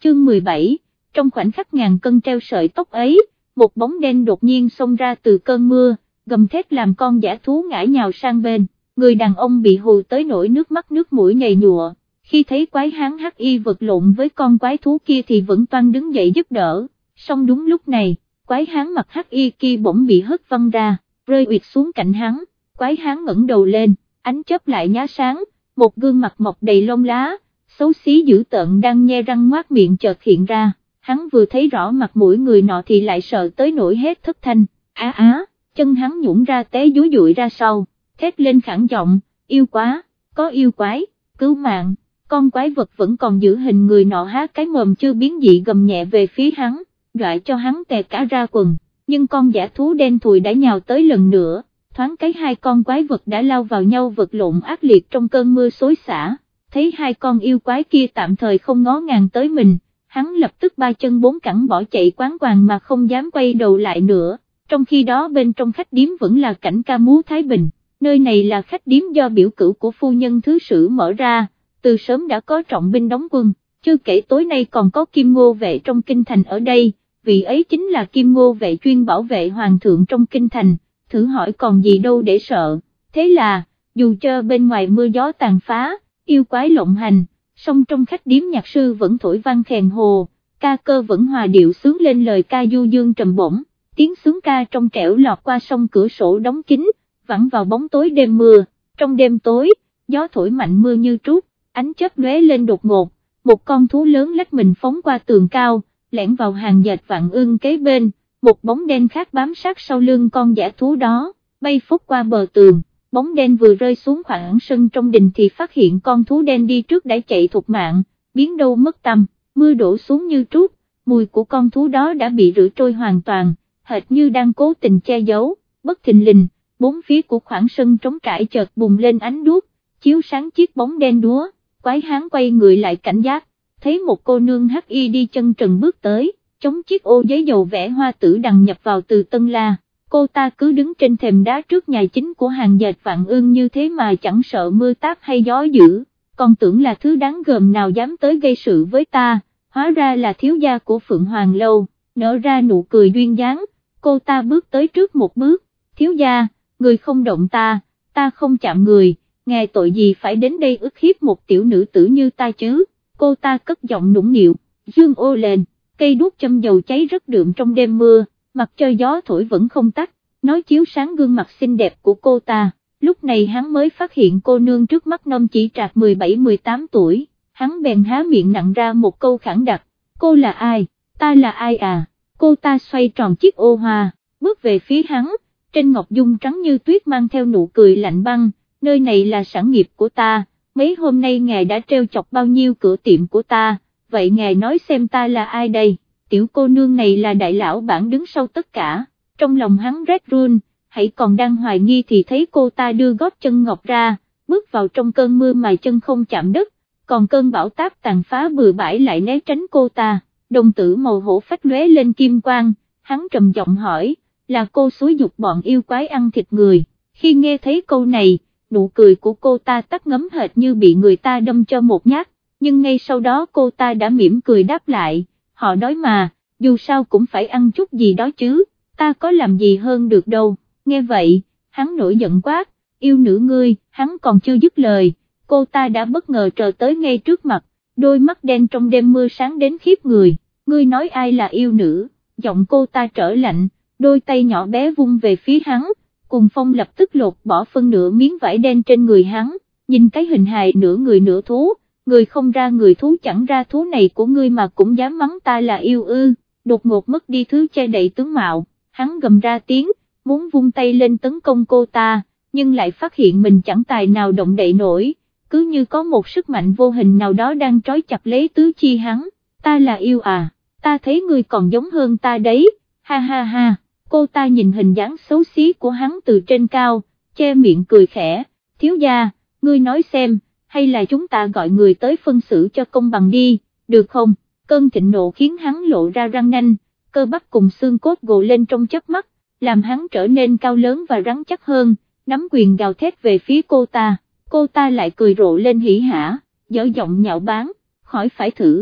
chương 17, trong khoảnh khắc ngàn cân treo sợi tóc ấy, một bóng đen đột nhiên xông ra từ cơn mưa, gầm thét làm con dã thú ngã nhào sang bên, người đàn ông bị hù tới nỗi nước mắt nước mũi nhầy nhụa, khi thấy quái hán hắc y vật lộn với con quái thú kia thì vẫn toan đứng dậy giúp đỡ, song đúng lúc này, quái hán mặc hắc y kia bỗng bị hất văng ra, rơi ụt xuống cạnh hắn, quái hán ngẩng đầu lên, ánh chớp lại nhá sáng, một gương mặt mọc đầy lông lá, xấu xí dữ tợn đang nhe răng ngoác miệng chợt hiện ra, hắn vừa thấy rõ mặt mũi người nọ thì lại sợ tới nỗi hét thất thanh, chân hắn nhũn ra té dúi dụi ra sau, thét lên khản giọng, yêu quá, có yêu quái, cứu mạng, con quái vật vẫn còn giữ hình người nọ há cái mồm chưa biến dị gầm nhẹ về phía hắn, dọa cho hắn tè cả ra quần, nhưng con dã thú đen thùi đã nhào tới lần nữa, thoáng cái hai con quái vật đã lao vào nhau vật lộn ác liệt trong cơn mưa xối xả, thấy hai con yêu quái kia tạm thời không ngó ngàng tới mình, hắn lập tức ba chân bốn cẳng bỏ chạy quán quàng mà không dám quay đầu lại nữa, trong khi đó bên trong khách điếm vẫn là cảnh ca múa Thái Bình, nơi này là khách điếm do biểu cửu của phu nhân thứ sử mở ra, từ sớm đã có trọng binh đóng quân, chưa kể tối nay còn có Kim Ngô vệ trong kinh thành ở đây, vị ấy chính là Kim Ngô vệ chuyên bảo vệ hoàng thượng trong kinh thành, thử hỏi còn gì đâu để sợ, thế là, dù cho bên ngoài mưa gió tàn phá, yêu quái lộng hành, song trong khách điếm nhạc sư vẫn thổi vang khèn hồ, ca cơ vẫn hòa điệu sướng lên lời ca du dương trầm bổng, tiếng sướng ca trong trẻo lọt qua song cửa sổ đóng kín, vẳng vào bóng tối đêm mưa, trong đêm tối, gió thổi mạnh mưa như trút, ánh chớp lóe lên đột ngột, một con thú lớn lách mình phóng qua tường cao, lẻn vào hàng dệt vạn ương kế bên, một bóng đen khác bám sát sau lưng con dã thú đó, bay phút qua bờ tường, bóng đen vừa rơi xuống khoảng sân trong đình thì phát hiện con thú đen đi trước đã chạy thục mạng, biến đâu mất tăm, mưa đổ xuống như trút, mùi của con thú đó đã bị rửa trôi hoàn toàn, hệt như đang cố tình che giấu, bất thình lình, bốn phía của khoảng sân trống trải chợt bùng lên ánh đuốc, chiếu sáng chiếc bóng đen đúa, quái hán quay người lại cảnh giác, thấy một cô nương hắc y đi chân trần bước tới, chống chiếc ô giấy dầu vẽ hoa tử đằng nhập vào từ Tân La, cô ta cứ đứng trên thềm đá trước nhà chính của hàng dệt vạn ương như thế mà chẳng sợ mưa táp hay gió dữ, còn tưởng là thứ đáng gờm nào dám tới gây sự với ta, hóa ra là thiếu gia của Phượng Hoàng Lâu, nở ra nụ cười duyên dáng, cô ta bước tới trước một bước, thiếu gia, người không động ta không chạm người, ngài tội gì phải đến đây ức hiếp một tiểu nữ tử như ta chứ, cô ta cất giọng nũng nịu, dương ô lên, cây đuốc châm dầu cháy rất đượm trong đêm mưa, mặt trời gió thổi vẫn không tắt, nói chiếu sáng gương mặt xinh đẹp của cô ta, lúc này hắn mới phát hiện cô nương trước mắt nông chỉ trạc 17-18 tuổi, hắn bèn há miệng nặn ra một câu khẳng đặc, cô là ai, ta là ai à, cô ta xoay tròn chiếc ô hoa, bước về phía hắn, trên ngọc dung trắng như tuyết mang theo nụ cười lạnh băng, nơi này là sản nghiệp của ta, mấy hôm nay ngài đã treo chọc bao nhiêu cửa tiệm của ta, vậy ngài nói xem ta là ai đây, tiểu cô nương này là đại lão bản đứng sau tất cả, trong lòng hắn rét run, hãy còn đang hoài nghi thì thấy cô ta đưa gót chân ngọc ra, bước vào trong cơn mưa mà chân không chạm đất, còn cơn bão táp tàn phá bừa bãi lại né tránh cô ta, đồng tử màu hổ phách lóe lên kim quang, hắn trầm giọng hỏi, là cô xúi giục bọn yêu quái ăn thịt người, khi nghe thấy câu này, nụ cười của cô ta tắt ngấm hệt như bị người ta đâm cho một nhát, nhưng ngay sau đó cô ta đã mỉm cười đáp lại, họ đói mà, dù sao cũng phải ăn chút gì đó chứ, ta có làm gì hơn được đâu, nghe vậy, hắn nổi giận quát, yêu nữ ngươi, hắn còn chưa dứt lời, cô ta đã bất ngờ trở tới ngay trước mặt, đôi mắt đen trong đêm mưa sáng đến khiếp người, ngươi nói ai là yêu nữ, giọng cô ta trở lạnh, đôi tay nhỏ bé vung về phía hắn, cùng phong lập tức lột bỏ phân nửa miếng vải đen trên người hắn, nhìn cái hình hài nửa người nửa thú, người không ra người thú chẳng ra thú này của ngươi mà cũng dám mắng ta là yêu ư, đột ngột mất đi thứ che đậy tướng mạo, hắn gầm ra tiếng, muốn vung tay lên tấn công cô ta, nhưng lại phát hiện mình chẳng tài nào động đậy nổi, cứ như có một sức mạnh vô hình nào đó đang trói chặt lấy tứ chi hắn, ta là yêu à, ta thấy ngươi còn giống hơn ta đấy, ha ha ha. Cô ta nhìn hình dáng xấu xí của hắn từ trên cao, che miệng cười khẽ, thiếu gia, ngươi nói xem, hay là chúng ta gọi người tới phân xử cho công bằng đi, được không, cơn thịnh nộ khiến hắn lộ ra răng nanh, cơ bắp cùng xương cốt gồ lên trong chớp mắt, làm hắn trở nên cao lớn và rắn chắc hơn, nắm quyền gào thét về phía cô ta lại cười rộ lên hỉ hả, dở giọng nhạo báng, khỏi phải thử,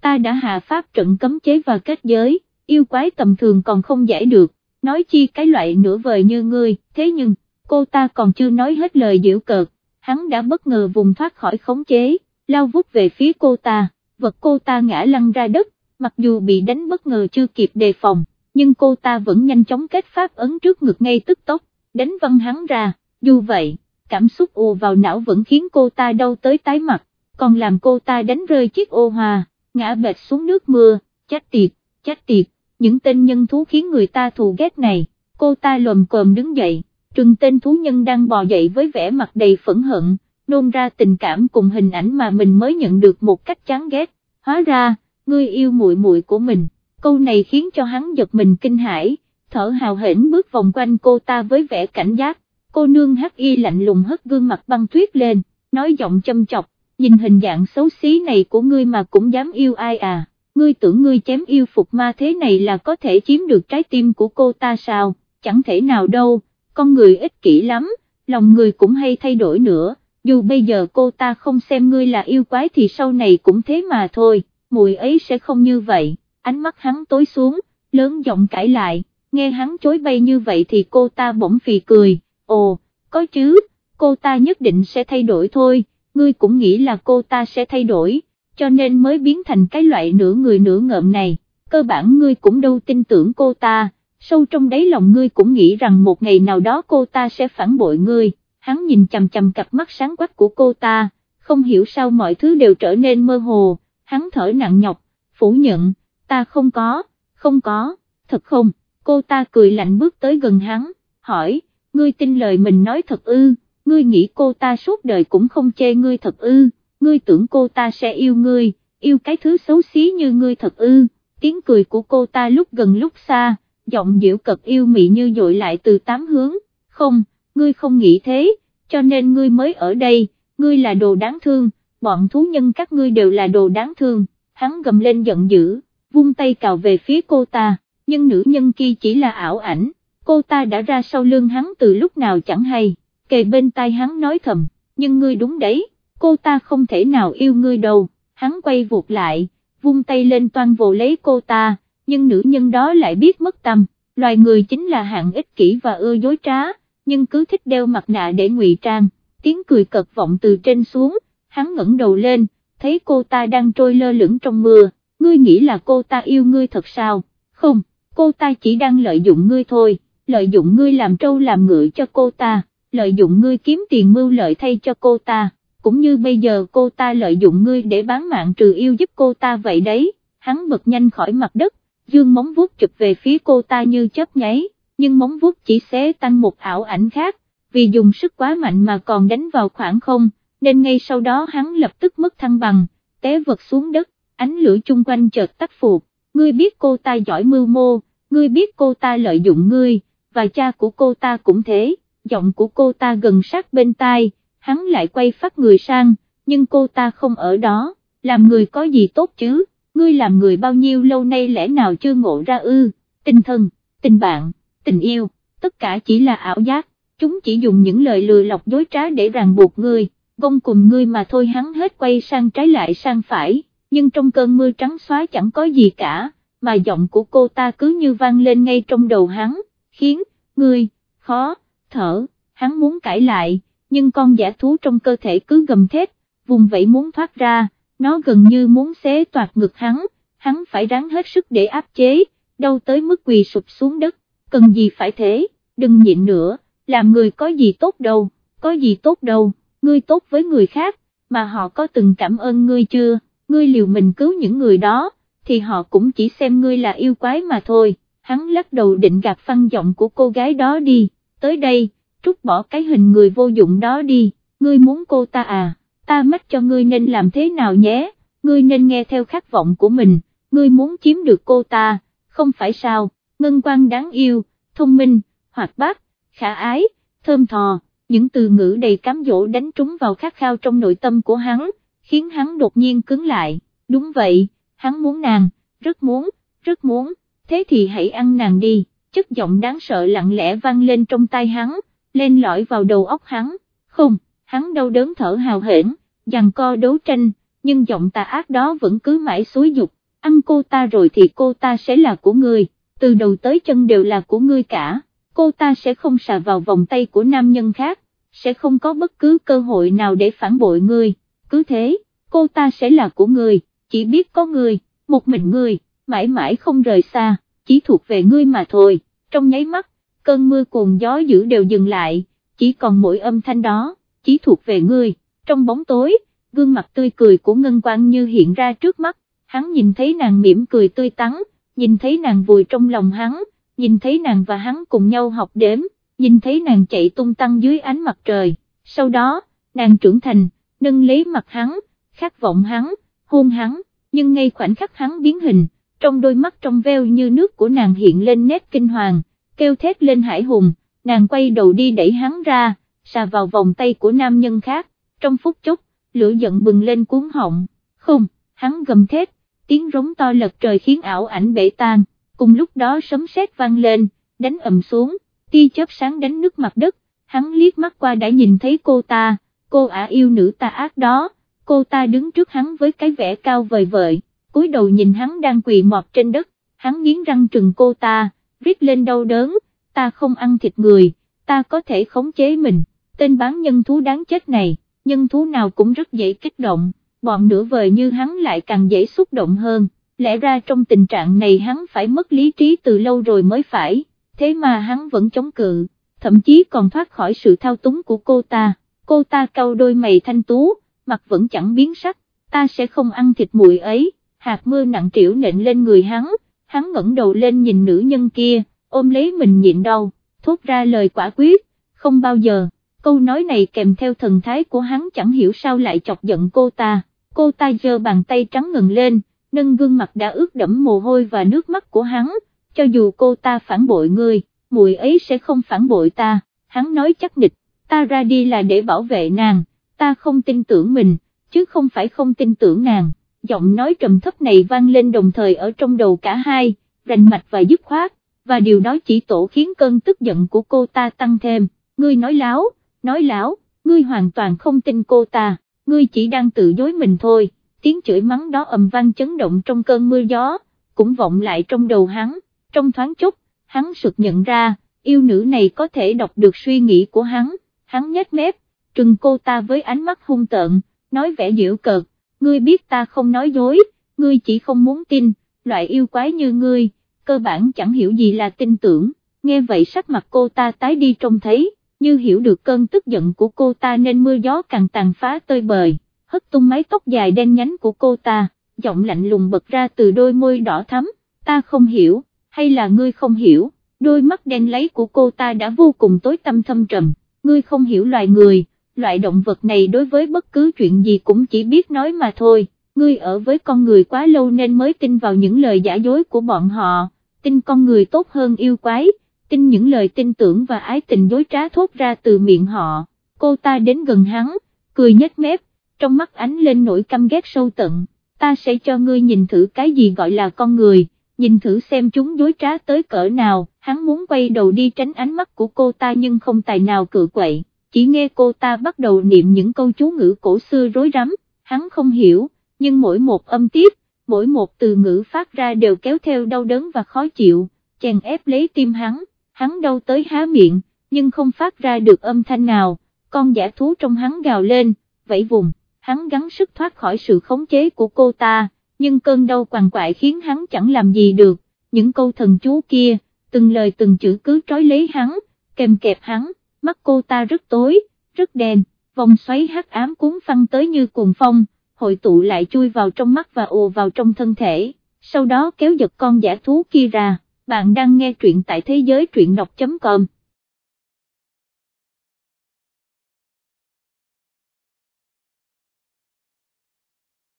ta đã hạ pháp trận cấm chế và kết giới, yêu quái tầm thường còn không giải được, nói chi cái loại nửa vời như ngươi, thế nhưng, cô ta còn chưa nói hết lời giễu cợt, hắn đã bất ngờ vùng thoát khỏi khống chế, lao vút về phía cô ta, vật cô ta ngã lăn ra đất, mặc dù bị đánh bất ngờ chưa kịp đề phòng, nhưng cô ta vẫn nhanh chóng kết pháp ấn trước ngực ngay tức tốc, đánh văng hắn ra, dù vậy, cảm xúc ùa vào não vẫn khiến cô ta đau tới tái mặt, còn làm cô ta đánh rơi chiếc ô hoa, ngã bệt xuống nước mưa, chết tiệt, những tên nhân thú khiến người ta thù ghét này, cô ta lồm cồm đứng dậy, trừng tên thú nhân đang bò dậy với vẻ mặt đầy phẫn hận, nôn ra tình cảm cùng hình ảnh mà mình mới nhận được một cách chán ghét, hóa ra, ngươi yêu muội muội của mình, câu này khiến cho hắn giật mình kinh hãi, thở hào hển bước vòng quanh cô ta với vẻ cảnh giác, cô nương hắc y lạnh lùng hất gương mặt băng tuyết lên, nói giọng châm chọc, nhìn hình dạng xấu xí này của ngươi mà cũng dám yêu ai à, ngươi tưởng ngươi chém yêu phục ma thế này là có thể chiếm được trái tim của cô ta sao, chẳng thể nào đâu, con người ích kỷ lắm, lòng người cũng hay thay đổi nữa, dù bây giờ cô ta không xem ngươi là yêu quái thì sau này cũng thế mà thôi, muội ấy sẽ không như vậy, ánh mắt hắn tối xuống, lớn giọng cãi lại, nghe hắn chối bay như vậy thì cô ta bỗng phì cười, ồ, có chứ, cô ta nhất định sẽ thay đổi thôi, ngươi cũng nghĩ là cô ta sẽ thay đổi, cho nên mới biến thành cái loại nửa người nửa ngợm này, cơ bản ngươi cũng đâu tin tưởng cô ta, sâu trong đáy lòng ngươi cũng nghĩ rằng một ngày nào đó cô ta sẽ phản bội ngươi, hắn nhìn chằm chằm cặp mắt sáng quắc của cô ta, không hiểu sao mọi thứ đều trở nên mơ hồ, hắn thở nặng nhọc, phủ nhận, ta không có, thật không, cô ta cười lạnh bước tới gần hắn, hỏi, ngươi tin lời mình nói thật ư, ngươi nghĩ cô ta suốt đời cũng không chê ngươi thật ư, ngươi tưởng cô ta sẽ yêu ngươi, yêu cái thứ xấu xí như ngươi thật ư, tiếng cười của cô ta lúc gần lúc xa, giọng giễu cợt yêu mị như dội lại từ tám hướng, không, ngươi không nghĩ thế, cho nên ngươi mới ở đây, ngươi là đồ đáng thương, bọn thú nhân các ngươi đều là đồ đáng thương, hắn gầm lên giận dữ, vung tay cào về phía cô ta, nhưng nữ nhân kia chỉ là ảo ảnh, cô ta đã ra sau lưng hắn từ lúc nào chẳng hay, kề bên tai hắn nói thầm, nhưng ngươi đúng đấy, cô ta không thể nào yêu ngươi đâu, hắn quay vụt lại, vung tay lên toan vồ lấy cô ta, nhưng nữ nhân đó lại biết mất tâm, loài người chính là hạng ích kỷ và ưa dối trá, nhưng cứ thích đeo mặt nạ để ngụy trang, tiếng cười cợt vọng từ trên xuống, hắn ngẩng đầu lên, thấy cô ta đang trôi lơ lửng trong mưa, ngươi nghĩ là cô ta yêu ngươi thật sao, không, cô ta chỉ đang lợi dụng ngươi thôi, lợi dụng ngươi làm trâu làm ngựa cho cô ta, lợi dụng ngươi kiếm tiền mưu lợi thay cho cô ta, cũng như bây giờ cô ta lợi dụng ngươi để bán mạng trừ yêu giúp cô ta vậy đấy, hắn bật nhanh khỏi mặt đất, dương móng vuốt chụp về phía cô ta như chớp nháy, nhưng móng vuốt chỉ xé tan một ảo ảnh khác, vì dùng sức quá mạnh mà còn đánh vào khoảng không, nên ngay sau đó hắn lập tức mất thăng bằng, té vật xuống đất, ánh lửa chung quanh chợt tắt phụt, ngươi biết cô ta giỏi mưu mô, ngươi biết cô ta lợi dụng ngươi, và cha của cô ta cũng thế, giọng của cô ta gần sát bên tai, hắn lại quay phát người sang, nhưng cô ta không ở đó, làm người có gì tốt chứ, ngươi làm người bao nhiêu lâu nay lẽ nào chưa ngộ ra ư, tình thân, tình bạn, tình yêu, tất cả chỉ là ảo giác, chúng chỉ dùng những lời lừa lọc dối trá để ràng buộc ngươi, gông cùng ngươi mà thôi, hắn hết quay sang trái lại sang phải, nhưng trong cơn mưa trắng xóa chẳng có gì cả, mà giọng của cô ta cứ như vang lên ngay trong đầu hắn, khiến ngươi khó thở, hắn muốn cãi lại, nhưng con dã thú trong cơ thể cứ gầm thét, vùng vẫy muốn thoát ra, nó gần như muốn xé toạc ngực hắn phải ráng hết sức để áp chế, đau tới mức quỳ sụp xuống đất, cần gì phải thế, đừng nhịn nữa, làm người có gì tốt đâu, ngươi tốt với người khác, mà họ có từng cảm ơn ngươi chưa, ngươi liều mình cứu những người đó, thì họ cũng chỉ xem ngươi là yêu quái mà thôi, hắn lắc đầu định gạt phăng giọng của cô gái đó đi, tới đây, trút bỏ cái hình người vô dụng đó đi, ngươi muốn cô ta à, ta mách cho ngươi nên làm thế nào nhé, ngươi nên nghe theo khát vọng của mình, ngươi muốn chiếm được cô ta, không phải sao, ngân quan đáng yêu, thông minh, hoạt bát, khả ái, thơm thò, những từ ngữ đầy cám dỗ đánh trúng vào khát khao trong nội tâm của hắn, khiến hắn đột nhiên cứng lại, đúng vậy, hắn muốn nàng, rất muốn, thế thì hãy ăn nàng đi, chất giọng đáng sợ lặng lẽ vang lên trong tai hắn, len lỏi vào đầu óc hắn, không, hắn đau đớn thở hào hển, giằng co đấu tranh, nhưng giọng tà ác đó vẫn cứ mãi xúi giục, ăn cô ta rồi thì cô ta sẽ là của ngươi, từ đầu tới chân đều là của ngươi cả, cô ta sẽ không xà vào vòng tay của nam nhân khác, sẽ không có bất cứ cơ hội nào để phản bội ngươi, cứ thế, cô ta sẽ là của ngươi, chỉ biết có ngươi, một mình ngươi, mãi mãi không rời xa, chỉ thuộc về ngươi mà thôi. Trong nháy mắt, cơn mưa cuồng gió dữ đều dừng lại, chỉ còn mỗi âm thanh đó, chỉ thuộc về ngươi. Trong bóng tối, gương mặt tươi cười của Ngân Quang như hiện ra trước mắt, hắn nhìn thấy nàng mỉm cười tươi tắn, nhìn thấy nàng vùi trong lòng hắn, nhìn thấy nàng và hắn cùng nhau học đếm, nhìn thấy nàng chạy tung tăng dưới ánh mặt trời, sau đó, nàng trưởng thành, nâng lấy mặt hắn, khát vọng hắn, hôn hắn, nhưng ngay khoảnh khắc hắn biến hình, trong đôi mắt trong veo như nước của nàng hiện lên nét kinh hoàng, kêu thét lên hải hùng, nàng quay đầu đi đẩy hắn ra, xà vào vòng tay của nam nhân khác, trong phút chốc, lửa giận bừng lên cuốn họng, không, hắn gầm thét, tiếng rống to lật trời khiến ảo ảnh bể tan, cùng lúc đó sấm sét vang lên, đánh ầm xuống, tia chớp sáng đánh nước mặt đất, hắn liếc mắt qua đã nhìn thấy cô ta, cô ả yêu nữ tà ác đó, cô ta đứng trước hắn với cái vẻ cao vời vợi, cúi đầu nhìn hắn đang quỳ mọp trên đất, hắn nghiến răng trừng cô ta, rít lên đau đớn, ta không ăn thịt người, ta có thể khống chế mình, tên bán nhân thú đáng chết này, nhân thú nào cũng rất dễ kích động, bọn nửa vời như hắn lại càng dễ xúc động hơn, lẽ ra trong tình trạng này hắn phải mất lý trí từ lâu rồi mới phải, thế mà hắn vẫn chống cự, thậm chí còn thoát khỏi sự thao túng của cô ta cau đôi mày thanh tú, mặt vẫn chẳng biến sắc, ta sẽ không ăn thịt muội ấy, hạt mưa nặng trĩu nện lên người hắn ngẩng đầu lên nhìn nữ nhân kia, ôm lấy mình nhịn đau, thốt ra lời quả quyết, không bao giờ, câu nói này kèm theo thần thái của hắn chẳng hiểu sao lại chọc giận cô ta giơ bàn tay trắng ngần lên, nâng gương mặt đã ướt đẫm mồ hôi và nước mắt của hắn, cho dù cô ta phản bội ngươi, muội ấy sẽ không phản bội ta, hắn nói chắc nịch, ta ra đi là để bảo vệ nàng, ta không tin tưởng mình, chứ không phải không tin tưởng nàng, giọng nói trầm thấp này vang lên đồng thời ở trong đầu cả hai, rành mạch và dứt khoát, và điều đó chỉ tổ khiến cơn tức giận của cô ta tăng thêm, ngươi nói láo, ngươi hoàn toàn không tin cô ta, ngươi chỉ đang tự dối mình thôi, tiếng chửi mắng đó ầm vang chấn động trong cơn mưa gió, cũng vọng lại trong đầu hắn, trong thoáng chốc, hắn sực nhận ra, yêu nữ này có thể đọc được suy nghĩ của hắn nhếch mép, trừng cô ta với ánh mắt hung tợn, nói vẻ giễu cợt, ngươi biết ta không nói dối, ngươi chỉ không muốn tin, loại yêu quái như ngươi, cơ bản chẳng hiểu gì là tin tưởng, nghe vậy sắc mặt cô ta tái đi trông thấy, như hiểu được cơn tức giận của cô ta nên mưa gió càng tàn phá tơi bời, hất tung mái tóc dài đen nhánh của cô ta, giọng lạnh lùng bật ra từ đôi môi đỏ thắm, ta không hiểu, hay là ngươi không hiểu, đôi mắt đen láy của cô ta đã vô cùng tối tăm thâm trầm, ngươi không hiểu loài người, loại động vật này đối với bất cứ chuyện gì cũng chỉ biết nói mà thôi, ngươi ở với con người quá lâu nên mới tin vào những lời giả dối của bọn họ, tin con người tốt hơn yêu quái, tin những lời tin tưởng và ái tình dối trá thốt ra từ miệng họ, cô ta đến gần hắn, cười nhếch mép, trong mắt ánh lên nỗi căm ghét sâu tận, ta sẽ cho ngươi nhìn thử cái gì gọi là con người, nhìn thử xem chúng dối trá tới cỡ nào, hắn muốn quay đầu đi tránh ánh mắt của cô ta nhưng không tài nào cự quậy, chỉ nghe cô ta bắt đầu niệm những câu chú ngữ cổ xưa rối rắm, hắn không hiểu, nhưng mỗi một âm tiết, mỗi một từ ngữ phát ra đều kéo theo đau đớn và khó chịu, chèn ép lấy tim hắn đau tới há miệng, nhưng không phát ra được âm thanh nào, con dã thú trong hắn gào lên, vẫy vùng, hắn gắng sức thoát khỏi sự khống chế của cô ta, nhưng cơn đau quằn quại khiến hắn chẳng làm gì được, những câu thần chú kia, từng lời từng chữ cứ trói lấy hắn, kèm kẹp hắn, mắt cô ta rất tối, rất đen, vòng xoáy hắc ám cuốn phăng tới như cuồng phong, hội tụ lại chui vào trong mắt và ùa vào trong thân thể, sau đó kéo giật con dã thú kia ra. Bạn đang nghe truyện tại thế giới truyện đọc.com